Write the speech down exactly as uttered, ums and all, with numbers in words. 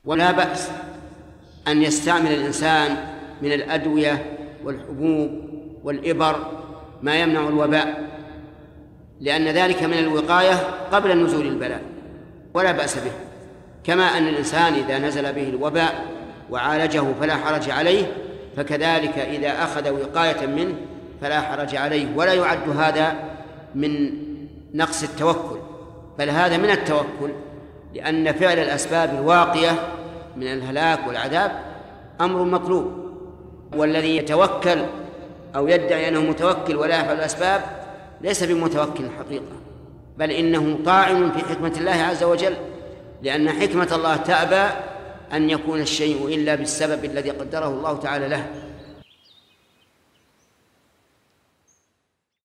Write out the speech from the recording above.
ولا بأس أن يستعمل الإنسان من الأدوية والحبوب والإبر ما يمنع الوباء، لأن ذلك من الوقاية قبل نزول البلاء، ولا بأس به. كما أن الإنسان إذا نزل به الوباء وعالجه فلا حرج عليه، فكذلك إذا أخذ وقاية منه فلا حرج عليه، ولا يعد هذا من نقص التوكل، بل هذا من التوكل، لأن فعل الأسباب الواقية من الهلاك والعذاب أمر مطلوب. والذي يتوكل أو يدعي أنه متوكل ولا يفعل الأسباب ليس بمتوكل حقيقة، بل إنه طاعن في حكمة الله عز وجل، لأن حكمة الله تأبى أن يكون الشيء إلا بالسبب الذي قدره الله تعالى له.